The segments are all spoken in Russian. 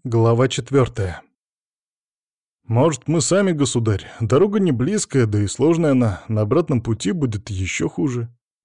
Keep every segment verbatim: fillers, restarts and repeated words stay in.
Глава четвертая. «Может, мы сами, государь? Дорога не близкая, да и сложная она. На обратном пути будет еще хуже».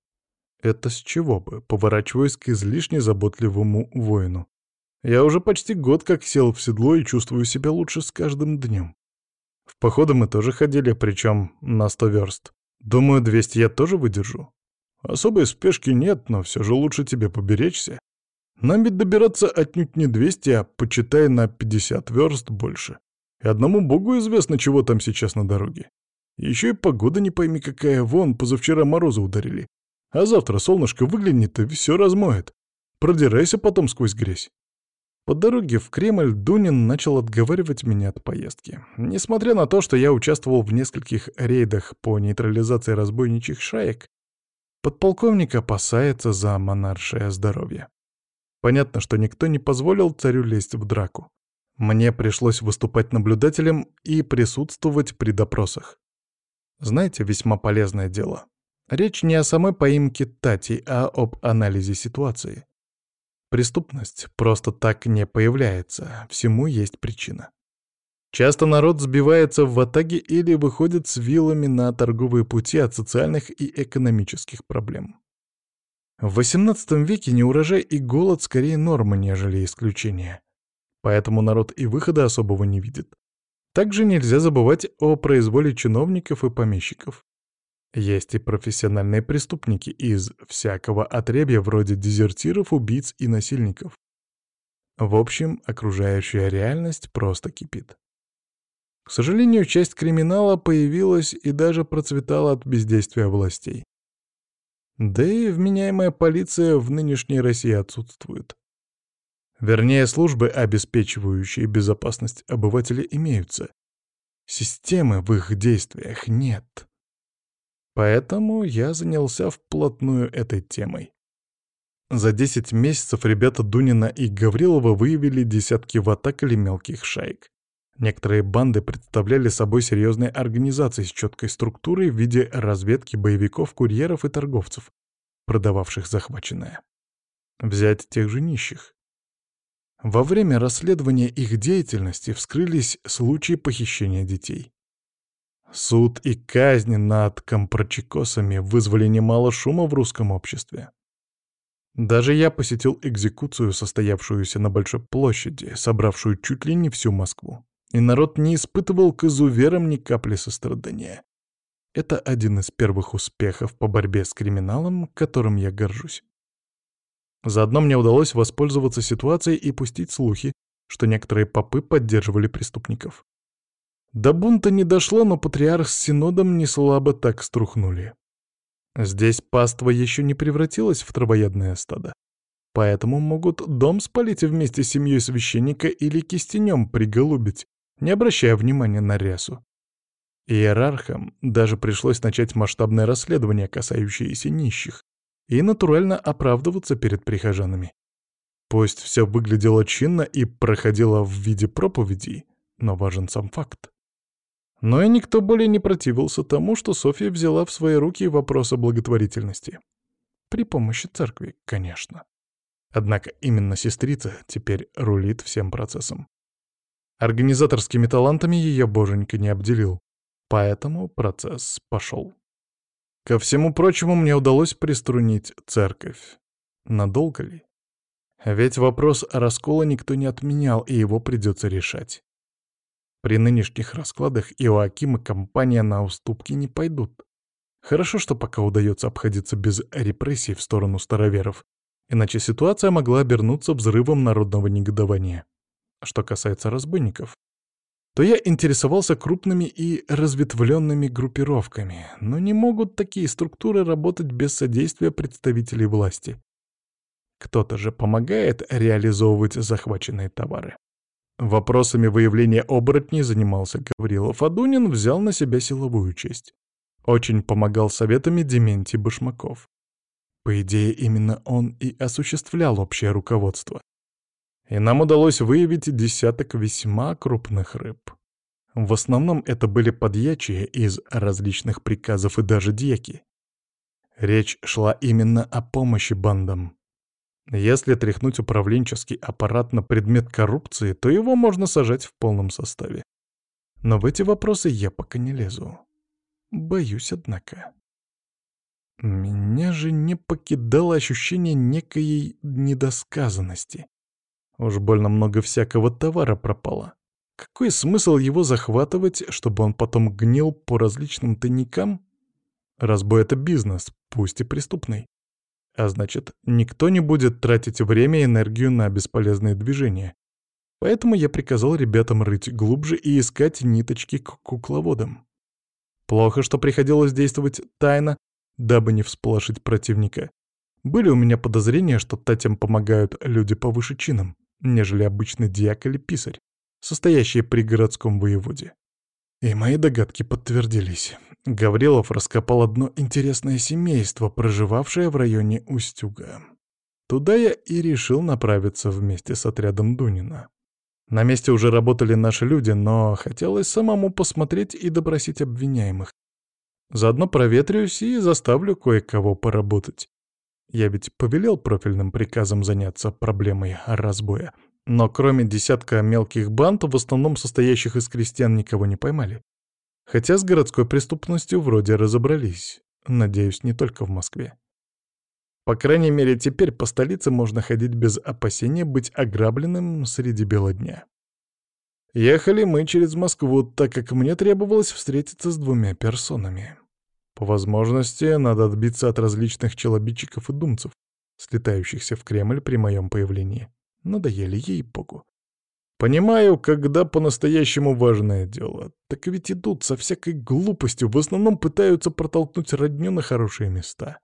Это с чего бы, поворачиваясь к излишне заботливому воину. Я уже почти год как сел в седло и чувствую себя лучше с каждым днем. В походы мы тоже ходили, причем на сто верст. Думаю, двести я тоже выдержу. Особой спешки нет, но все же лучше тебе поберечься. Нам ведь добираться отнюдь не двести, а, почитай, на пятьдесят верст больше. И одному богу известно, чего там сейчас на дороге. Еще и погода не пойми какая, вон, позавчера морозы ударили. А завтра солнышко выглянет и все размоет. Продирайся потом сквозь грязь. По дороге в Кремль Дунин начал отговаривать меня от поездки. Несмотря на то, что я участвовал в нескольких рейдах по нейтрализации разбойничьих шаек, подполковник опасается за монаршее здоровье. Понятно, что никто не позволил царю лезть в драку. Мне пришлось выступать наблюдателем и присутствовать при допросах. Знаете, весьма полезное дело. Речь не о самой поимке Тати, а об анализе ситуации. Преступность просто так не появляется, всему есть причина. Часто народ сбивается в ватаги или выходит с вилами на торговые пути от социальных и экономических проблем. В восемнадцатом веке неурожай и голод скорее норма, нежели исключение. Поэтому народ и выхода особого не видит. Также нельзя забывать о произволе чиновников и помещиков. Есть и профессиональные преступники из всякого отребья, вроде дезертиров, убийц и насильников. В общем, окружающая реальность просто кипит. К сожалению, часть криминала появилась и даже процветала от бездействия властей. Да и вменяемая полиция в нынешней России отсутствует. Вернее, службы, обеспечивающие безопасность обывателя, имеются. Системы в их действиях нет. Поэтому я занялся вплотную этой темой. За десять месяцев ребята Дунина и Гаврилова выявили десятки ватак или мелких шаек. Некоторые банды представляли собой серьезные организации с четкой структурой в виде разведки боевиков, курьеров и торговцев, продававших захваченное. Взять тех же нищих. Во время расследования их деятельности вскрылись случаи похищения детей. Суд и казни над компрочекосами вызвали немало шума в русском обществе. Даже я посетил экзекуцию, состоявшуюся на Большой площади, собравшую чуть ли не всю Москву. И народ не испытывал к изуверам ни капли сострадания. Это один из первых успехов по борьбе с криминалом, которым я горжусь. Заодно мне удалось воспользоваться ситуацией и пустить слухи, что некоторые попы поддерживали преступников. До бунта не дошло, но патриарх с синодом не слабо так струхнули. Здесь паства еще не превратилась в травоядное стадо. Поэтому могут дом спалить вместе с семьей священника или кистенем приголубить, не обращая внимания на рясу. Иерархам даже пришлось начать масштабное расследование, касающееся нищих, и натурально оправдываться перед прихожанами. Пусть все выглядело чинно и проходило в виде проповедей, но важен сам факт. Но и никто более не противился тому, что Софья взяла в свои руки вопрос о благотворительности. При помощи церкви, конечно. Однако именно сестрица теперь рулит всем процессом. Организаторскими талантами ее боженька не обделил, поэтому процесс пошел. Ко всему прочему, мне удалось приструнить церковь. Надолго ли? Ведь вопрос о расколе никто не отменял, и его придется решать. При нынешних раскладах Иоаким и компания на уступки не пойдут. Хорошо, что пока удается обходиться без репрессий в сторону староверов, иначе ситуация могла обернуться взрывом народного негодования. Что касается разбойников, то я интересовался крупными и разветвленными группировками, но не могут такие структуры работать без содействия представителей власти. Кто-то же помогает реализовывать захваченные товары. Вопросами выявления оборотней занимался Гаврилов, а Дунин взял на себя силовую часть. Очень помогал советами Дементий Башмаков. По идее, именно он и осуществлял общее руководство. И нам удалось выявить десяток весьма крупных рыб. В основном это были подьячие из различных приказов и даже дьяки. Речь шла именно о помощи бандам. Если тряхнуть управленческий аппарат на предмет коррупции, то его можно сажать в полном составе. Но в эти вопросы я пока не лезу. Боюсь, однако. Меня же не покидало ощущение некой недосказанности. Уж больно много всякого товара пропало. Какой смысл его захватывать, чтобы он потом гнил по различным тайникам? Разбой — это бизнес, пусть и преступный. А значит, никто не будет тратить время и энергию на бесполезные движения. Поэтому я приказал ребятам рыть глубже и искать ниточки к кукловодам. Плохо, что приходилось действовать тайно, дабы не всполошить противника. Были у меня подозрения, что татям помогают люди повыше чином, нежели обычный дьяк или писарь, состоящие при городском воеводе. И мои догадки подтвердились. Гаврилов раскопал одно интересное семейство, проживавшее в районе Устюга. Туда я и решил направиться вместе с отрядом Дунина. На месте уже работали наши люди, но хотелось самому посмотреть и допросить обвиняемых. Заодно проветрюсь и заставлю кое-кого поработать. Я ведь повелел профильным приказом заняться проблемой разбоя. Но кроме десятка мелких банд, в основном состоящих из крестьян, никого не поймали. Хотя с городской преступностью вроде разобрались. Надеюсь, не только в Москве. По крайней мере, теперь по столице можно ходить без опасения быть ограбленным среди бела дня. Ехали мы через Москву, так как мне требовалось встретиться с двумя персонами. По возможности, надо отбиться от различных челобитчиков и думцев, слетающихся в Кремль при моем появлении. Надоели, ей-богу. Понимаю, когда по-настоящему важное дело. Так ведь идут со всякой глупостью, в основном пытаются протолкнуть родню на хорошие места.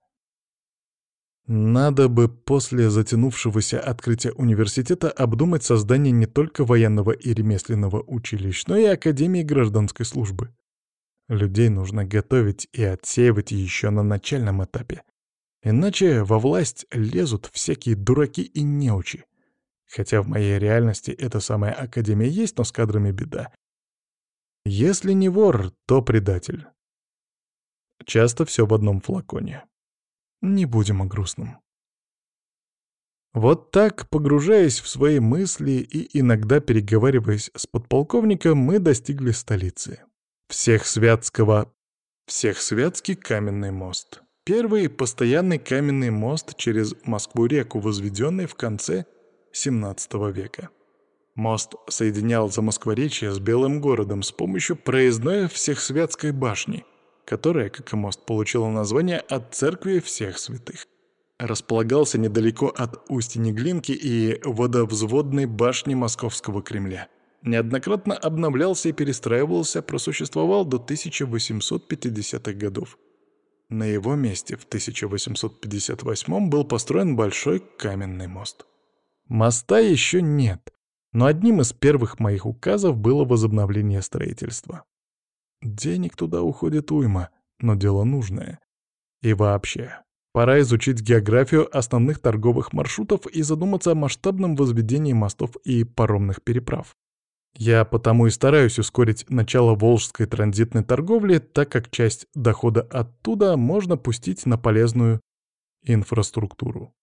Надо бы после затянувшегося открытия университета обдумать создание не только военного и ремесленного училищ, но и Академии гражданской службы. Людей нужно готовить и отсеивать еще на начальном этапе. Иначе во власть лезут всякие дураки и неучи. Хотя в моей реальности эта самая Академия есть, но с кадрами беда. Если не вор, то предатель. Часто все в одном флаконе. Не будем о грустном. Вот так, погружаясь в свои мысли и иногда переговариваясь с подполковником, мы достигли столицы. Всехсвятского... Всехсвятский каменный мост. Первый постоянный каменный мост через Москву-реку, возведенный в конце семнадцатого века. Мост соединял Замоскворечье с Белым городом с помощью проездной Всехсвятской башни, которая, как и мост, получила название от церкви всех святых. Располагался недалеко от Устья-Неглинки и водовзводной башни Московского Кремля. Неоднократно обновлялся и перестраивался, просуществовал до тысяча восемьсот пятидесятых годов. На его месте в тысяча восемьсот пятьдесят восьмом был построен большой каменный мост. Моста еще нет, но одним из первых моих указов было возобновление строительства. Денег туда уходит уйма, но дело нужное. И вообще, пора изучить географию основных торговых маршрутов и задуматься о масштабном возведении мостов и паромных переправ. Я потому и стараюсь ускорить начало волжской транзитной торговли, так как часть дохода оттуда можно пустить на полезную инфраструктуру.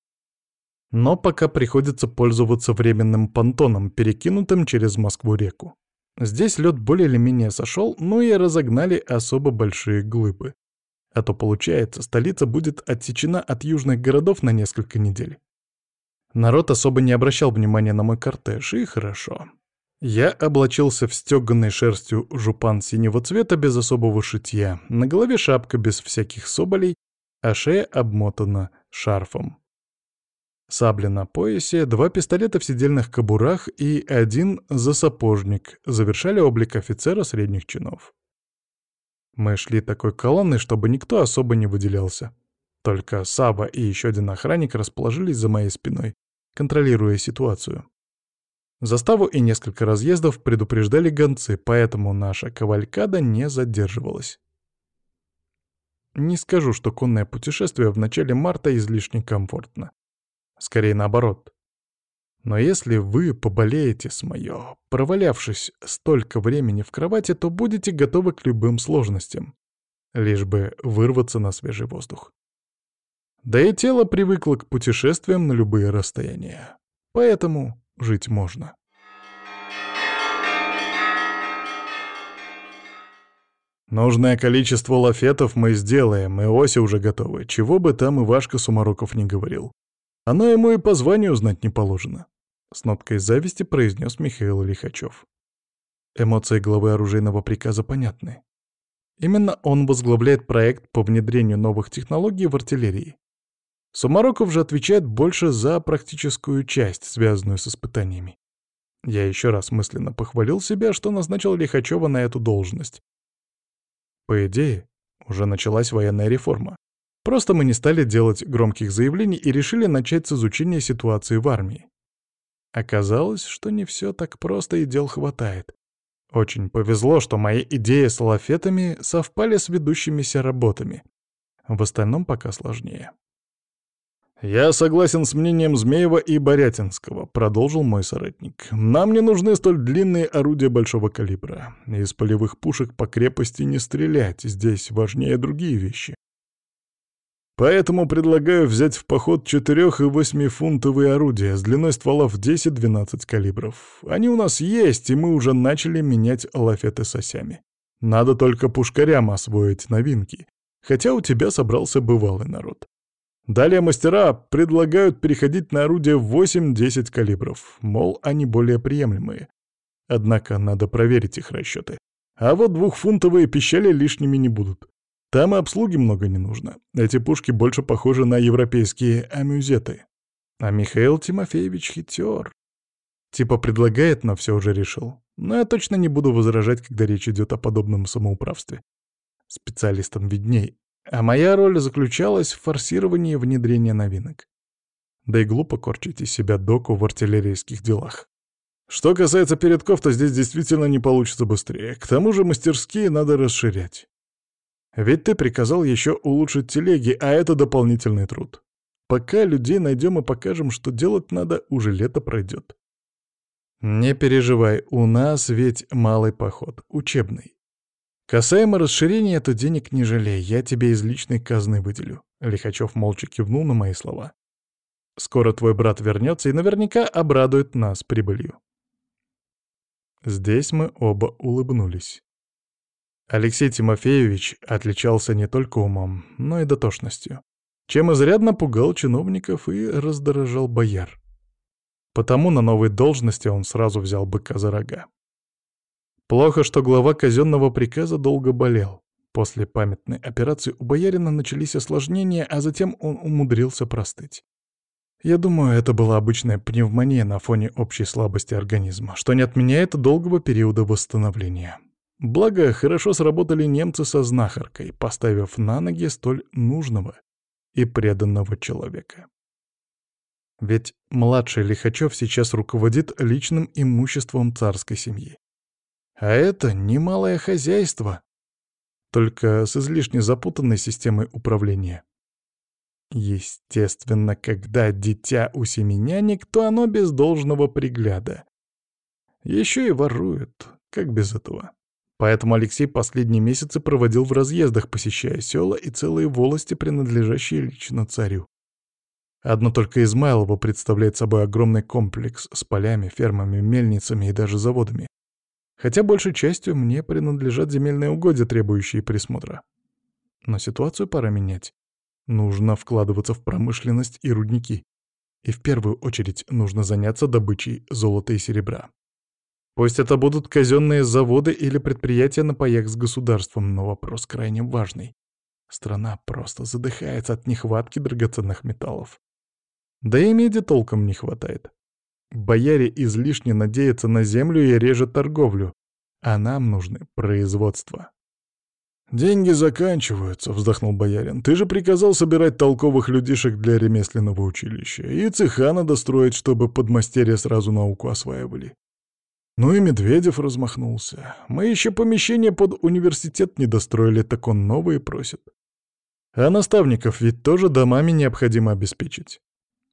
Но пока приходится пользоваться временным понтоном, перекинутым через Москву-реку. Здесь лед более или менее сошел, но и разогнали особо большие глыбы. А то, получается, столица будет отсечена от южных городов на несколько недель. Народ особо не обращал внимания на мой кортеж, и хорошо. Я облачился в стёганый шерстью жупан синего цвета без особого шитья, на голове шапка без всяких соболей, а шея обмотана шарфом. Сабля на поясе, два пистолета в седельных кобурах и один засапожник завершали облик офицера средних чинов. Мы шли такой колонной, чтобы никто особо не выделялся. Только Саба и еще один охранник расположились за моей спиной, контролируя ситуацию. Заставу и несколько разъездов предупреждали гонцы, поэтому наша кавалькада не задерживалась. Не скажу, что конное путешествие в начале марта излишне комфортно. Скорее наоборот. Но если вы поболеете с моё, провалявшись столько времени в кровати, то будете готовы к любым сложностям, лишь бы вырваться на свежий воздух. Да и тело привыкло к путешествиям на любые расстояния. Поэтому жить можно. Нужное количество лафетов мы сделаем, и оси уже готовы, чего бы там Ивашка Сумароков не говорил. Оно ему и по званию знать не положено. С ноткой зависти произнес Михаил Лихачев. Эмоции главы оружейного приказа понятны. Именно он возглавляет проект по внедрению новых технологий в артиллерии. Сумароков же отвечает больше за практическую часть, связанную с испытаниями. Я еще раз мысленно похвалил себя, что назначил Лихачева на эту должность. По идее, уже началась военная реформа. Просто мы не стали делать громких заявлений и решили начать с изучения ситуации в армии. Оказалось, что не все так просто и дел хватает. Очень повезло, что мои идеи с лафетами совпали с ведущимися работами. В остальном пока сложнее. «Я согласен с мнением Змеева и Борятинского», — продолжил мой соратник. «Нам не нужны столь длинные орудия большого калибра. Из полевых пушек по крепости не стрелять, здесь важнее другие вещи. Поэтому предлагаю взять в поход четырех- и восьмифунтовые орудия с длиной ствола в десять-двенадцать калибров. Они у нас есть, и мы уже начали менять лафеты с осями. Надо только пушкарям освоить новинки, хотя у тебя собрался бывалый народ. Далее мастера предлагают переходить на орудия в восемь-десять калибров, мол, они более приемлемые. Однако надо проверить их расчеты. А вот двухфунтовые пищали лишними не будут. Там и обслуги много не нужно. Эти пушки больше похожи на европейские амюзеты. А Михаил Тимофеевич хитер. Типа предлагает, но все уже решил. Но я точно не буду возражать, когда речь идет о подобном самоуправстве. Специалистам видней. А моя роль заключалась в форсировании внедрения новинок. Да и глупо корчить из себя доку в артиллерийских делах. Что касается передков, то здесь действительно не получится быстрее. К тому же мастерские надо расширять. Ведь ты приказал еще улучшить телеги, а это дополнительный труд. Пока людей найдем и покажем, что делать надо, уже лето пройдет. Не переживай, у нас ведь малый поход, учебный. Касаемо расширения, то денег не жалей, я тебе из личной казны выделю. Лихачев молча кивнул на мои слова. Скоро твой брат вернется и наверняка обрадует нас прибылью. Здесь мы оба улыбнулись. Алексей Тимофеевич отличался не только умом, но и дотошностью, чем изрядно пугал чиновников и раздражал бояр. Потому на новой должности он сразу взял быка за рога. Плохо, что глава казенного приказа долго болел. После памятной операции у боярина начались осложнения, а затем он умудрился простыть. Я думаю, это была обычная пневмония на фоне общей слабости организма, что не отменяет долгого периода восстановления. Благо, хорошо сработали немцы со знахаркой, поставив на ноги столь нужного и преданного человека. Ведь младший Лихачев сейчас руководит личным имуществом царской семьи. А это немалое хозяйство, только с излишне запутанной системой управления. Естественно, когда дитя у семенянек, то оно без должного пригляда. Еще и ворует, как без этого. Поэтому Алексей последние месяцы проводил в разъездах, посещая села и целые волости, принадлежащие лично царю. Одно только Измайлово представляет собой огромный комплекс с полями, фермами, мельницами и даже заводами. Хотя большей частью мне принадлежат земельные угодья, требующие присмотра. Но ситуацию пора менять. Нужно вкладываться в промышленность и рудники. И в первую очередь нужно заняться добычей золота и серебра. Пусть это будут казенные заводы или предприятия на паях с государством, но вопрос крайне важный. Страна просто задыхается от нехватки драгоценных металлов. Да и меди толком не хватает. Бояре излишне надеются на землю и режут торговлю, а нам нужны производства. «Деньги заканчиваются», — вздохнул боярин. «Ты же приказал собирать толковых людишек для ремесленного училища, и цеха надо строить, чтобы подмастерья сразу науку осваивали. Ну и Медведев размахнулся. Мы еще помещение под университет не достроили, так он новые просит. А наставников ведь тоже домами необходимо обеспечить».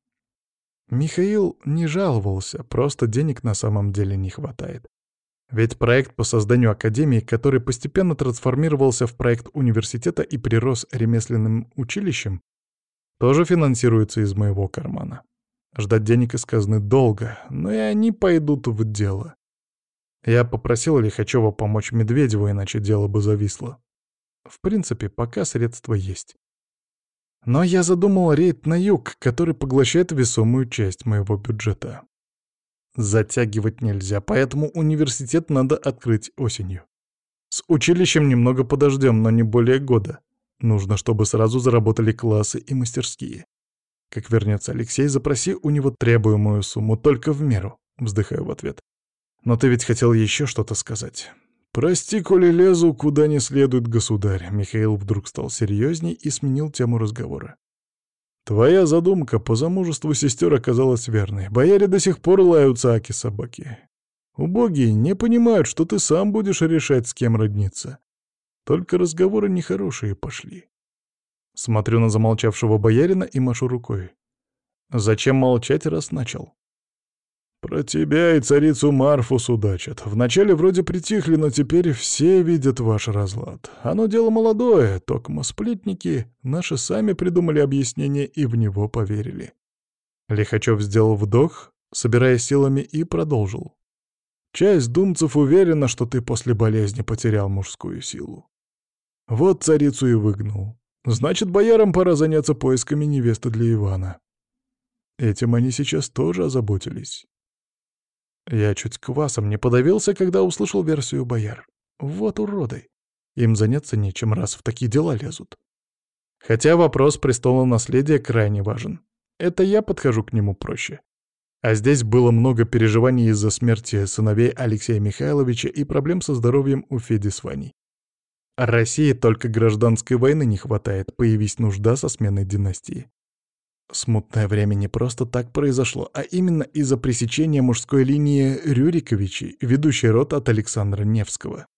Михаил не жаловался, просто денег на самом деле не хватает. Ведь проект по созданию академии, который постепенно трансформировался в проект университета и прирос ремесленным училищем, тоже финансируется из моего кармана. Ждать денег из казны долго, но и они пойдут в дело. Я попросил Лихачева помочь Медведеву, иначе дело бы зависло. В принципе, пока средства есть. Но я задумал рейд на юг, который поглощает весомую часть моего бюджета. Затягивать нельзя, поэтому университет надо открыть осенью. С училищем немного подождем, но не более года. Нужно, чтобы сразу заработали классы и мастерские. Как вернется Алексей, запроси у него требуемую сумму, только в меру. Вздыхаю в ответ. Но ты ведь хотел еще что-то сказать. Прости, коли лезу, куда не следует, государь. Михаил вдруг стал серьезней и сменил тему разговора. Твоя задумка по замужеству сестер оказалась верной. Бояре до сих пор лаются аки-собаки. Убогие не понимают, что ты сам будешь решать, с кем родниться. Только разговоры нехорошие пошли. Смотрю на замолчавшего боярина и машу рукой. Зачем молчать, раз начал? Про тебя и царицу Марфу судачат. Вначале вроде притихли, но теперь все видят ваш разлад. Оно дело молодое, токмо сплетники наши сами придумали объяснение и в него поверили. Лихачев сделал вдох, собирая силами, и продолжил. Часть думцев уверена, что ты после болезни потерял мужскую силу. Вот царицу и выгнал. Значит, боярам пора заняться поисками невесты для Ивана. Этим они сейчас тоже озаботились. Я чуть квасом не подавился, когда услышал версию бояр. Вот уроды. Им заняться нечем, раз в такие дела лезут. Хотя вопрос престола наследия крайне важен. Это я подхожу к нему проще. А здесь было много переживаний из-за смерти сыновей Алексея Михайловича и проблем со здоровьем у Феди с Ваней. А России только гражданской войны не хватает, появись нужда со сменой династии. Смутное время не просто так произошло, а именно из-за пресечения мужской линии Рюриковичей, ведущей род от Александра Невского.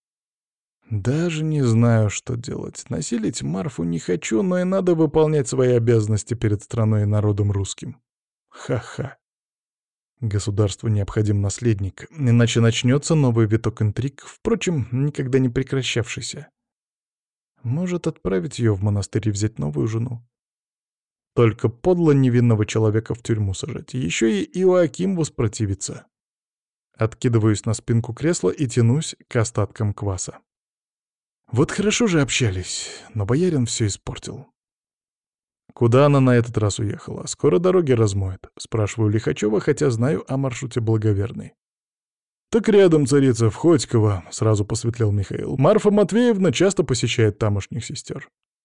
Даже не знаю, что делать. Насилить Марфу не хочу, но и надо выполнять свои обязанности перед страной и народом русским. Ха-ха. Государству необходим наследник, иначе начнется новый виток интриг, впрочем, никогда не прекращавшийся. Может, отправить ее в монастырь и взять новую жену? Только подло невинного человека в тюрьму сажать. Еще и Иоаким воспротивится. Откидываюсь на спинку кресла и тянусь к остаткам кваса. Вот хорошо же общались, но боярин все испортил. Куда она на этот раз уехала? Скоро дороги размоет. Спрашиваю Лихачева, хотя знаю о маршруте благоверный. Так рядом царица в Ходьково, сразу посветлел Михаил. Марфа Матвеевна часто посещает тамошних сестер.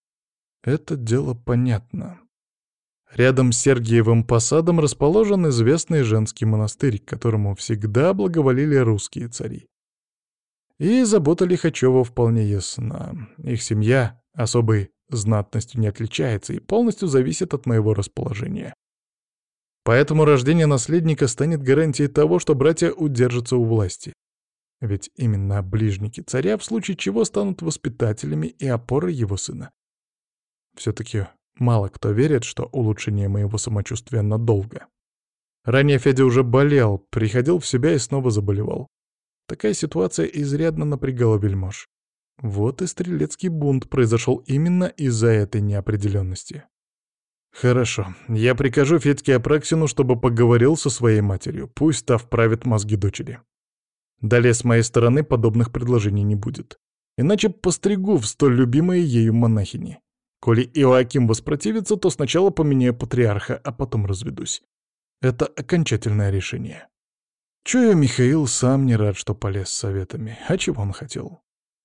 Это дело понятно. Рядом с Сергиевым посадом расположен известный женский монастырь, к которому всегда благоволили русские цари. И забота Лихачева вполне ясна. Их семья особой знатностью не отличается и полностью зависит от моего расположения. Поэтому рождение наследника станет гарантией того, что братья удержатся у власти. Ведь именно ближники царя в случае чего станут воспитателями и опорой его сына. Все-таки мало кто верит, что улучшение моего самочувствия надолго. Ранее Федя уже болел, приходил в себя и снова заболевал. Такая ситуация изрядно напрягала вельмож. Вот и стрелецкий бунт произошел именно из-за этой неопределенности. Хорошо, я прикажу Федьке Апраксину, чтобы поговорил со своей матерью, пусть та вправит мозги дочери. Далее с моей стороны подобных предложений не будет. Иначе постригу в столь любимые ею монахини. Коли Иоаким воспротивится, то сначала поменяю патриарха, а потом разведусь. Это окончательное решение. Чую, Михаил сам не рад, что полез с советами. А чего он хотел?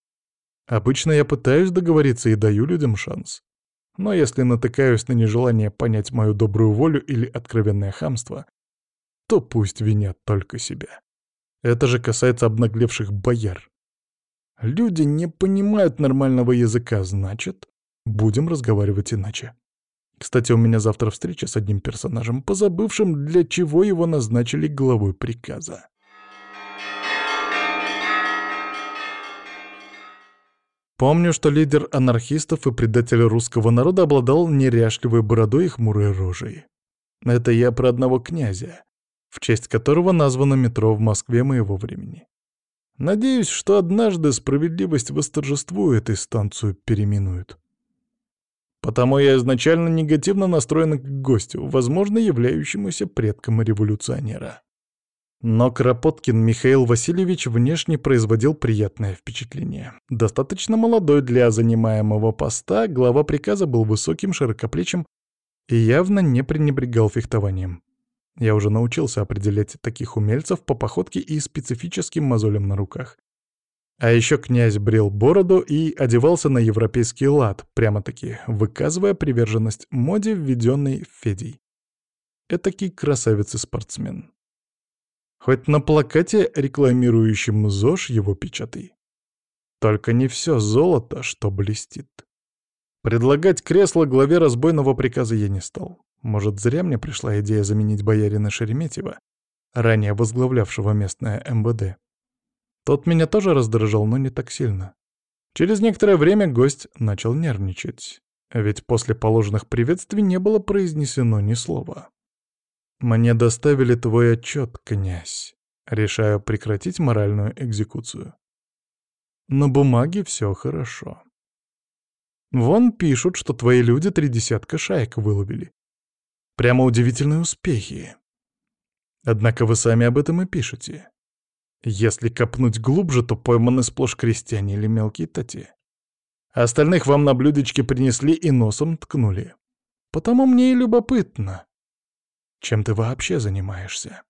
Обычно я пытаюсь договориться и даю людям шанс. Но если натыкаюсь на нежелание понять мою добрую волю или откровенное хамство, то пусть винят только себя. Это же касается обнаглевших бояр. Люди не понимают нормального языка, значит, будем разговаривать иначе. Кстати, у меня завтра встреча с одним персонажем, позабывшим, для чего его назначили главой приказа. Помню, что лидер анархистов и предатель русского народа обладал неряшливой бородой и хмурой рожей. Это я про одного князя, в честь которого названо метро в Москве моего времени. Надеюсь, что однажды справедливость восторжествует и станцию переименуют. Потому я изначально негативно настроен к гостю, возможно, являющемуся предком революционера. Но Кропоткин Михаил Васильевич внешне производил приятное впечатление. Достаточно молодой для занимаемого поста, глава приказа был высоким, широкоплечим и явно не пренебрегал фехтованием. Я уже научился определять таких умельцев по походке и специфическим мозолям на руках. А еще князь брил бороду и одевался на европейский лад, прямо-таки выказывая приверженность моде, введенной Федей. Этакий красавец и спортсмен. Хоть на плакате, рекламирующем ЗОЖ, его печатай. Только не все золото, что блестит. Предлагать кресло главе разбойного приказа я не стал. Может, зря мне пришла идея заменить боярина Шереметьева, ранее возглавлявшего местное эм вэ дэ. Тот меня тоже раздражал, но не так сильно. Через некоторое время гость начал нервничать, ведь после положенных приветствий не было произнесено ни слова. «Мне доставили твой отчет, князь. Решаю прекратить моральную экзекуцию. На бумаге все хорошо. Вон пишут, что твои люди три десятка шаек выловили. Прямо удивительные успехи. Однако вы сами об этом и пишете. Если копнуть глубже, то пойманы сплошь крестьяне или мелкие тати. Остальных вам на блюдечке принесли и носом ткнули. Потому мне и любопытно, чем ты вообще занимаешься?»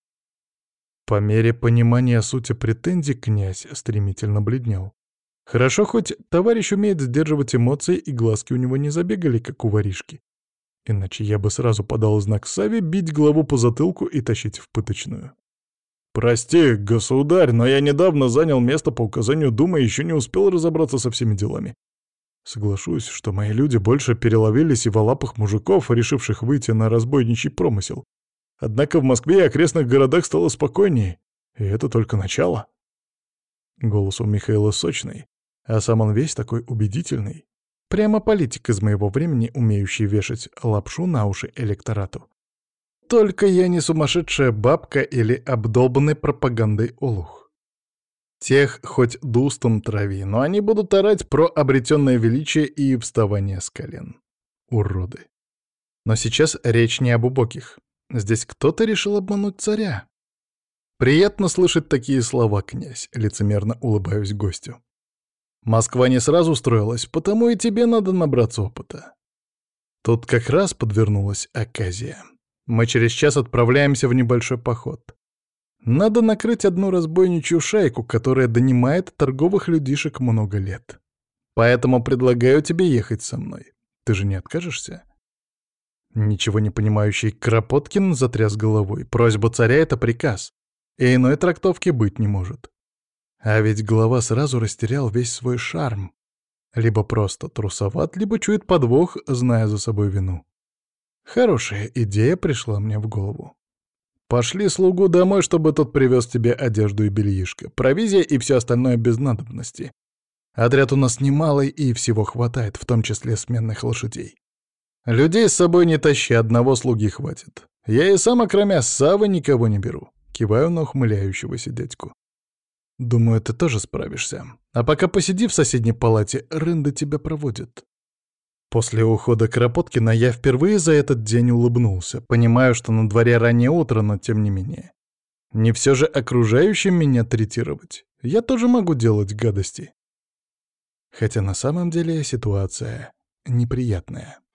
По мере понимания сути претензий князь стремительно бледнел. Хорошо, хоть товарищ умеет сдерживать эмоции, и глазки у него не забегали, как у воришки. Иначе я бы сразу подал знак Саве бить главу по затылку и тащить в пыточную. «Прости, государь, но я недавно занял место по указанию Думы и еще не успел разобраться со всеми делами. Соглашусь, что мои люди больше переловились и сиволапых мужиков, решивших выйти на разбойничий промысел. Однако в Москве и окрестных городах стало спокойнее, и это только начало». Голос у Михаила сочный, а сам он весь такой убедительный. Прямо политик из моего времени, умеющий вешать лапшу на уши электорату. Только я не сумасшедшая бабка или обдолбанный пропагандой олух. Тех хоть дустом трави, но они будут орать про обретенное величие и вставание с колен. Уроды. Но сейчас речь не об убогих. Здесь кто-то решил обмануть царя. Приятно слышать такие слова, князь, лицемерно улыбаюсь гостю. Москва не сразу строилась, потому и тебе надо набраться опыта. Тут как раз подвернулась оказия. Мы через час отправляемся в небольшой поход. Надо накрыть одну разбойничью шайку, которая донимает торговых людишек много лет. Поэтому предлагаю тебе ехать со мной. Ты же не откажешься?» Ничего не понимающий Кропоткин затряс головой. Просьба царя — это приказ, и иной трактовки быть не может. А ведь глава сразу растерял весь свой шарм. Либо просто трусоват, либо чует подвох, зная за собой вину. Хорошая идея пришла мне в голову. Пошли слугу домой, чтобы тот привез тебе одежду и бельишко, провизия и все остальное без надобности. Отряд у нас немалый, и всего хватает, в том числе сменных лошадей. Людей с собой не тащи, одного слуги хватит. Я и сам, окромя Савы, никого не беру. Киваю на ухмыляющегося дядьку. Думаю, ты тоже справишься. А пока посиди в соседней палате, рында тебя проводит. После ухода Кропоткина я впервые за этот день улыбнулся. Понимаю, что на дворе раннее утро, но тем не менее. Не все же окружающим меня третировать. Я тоже могу делать гадости. Хотя на самом деле ситуация неприятная.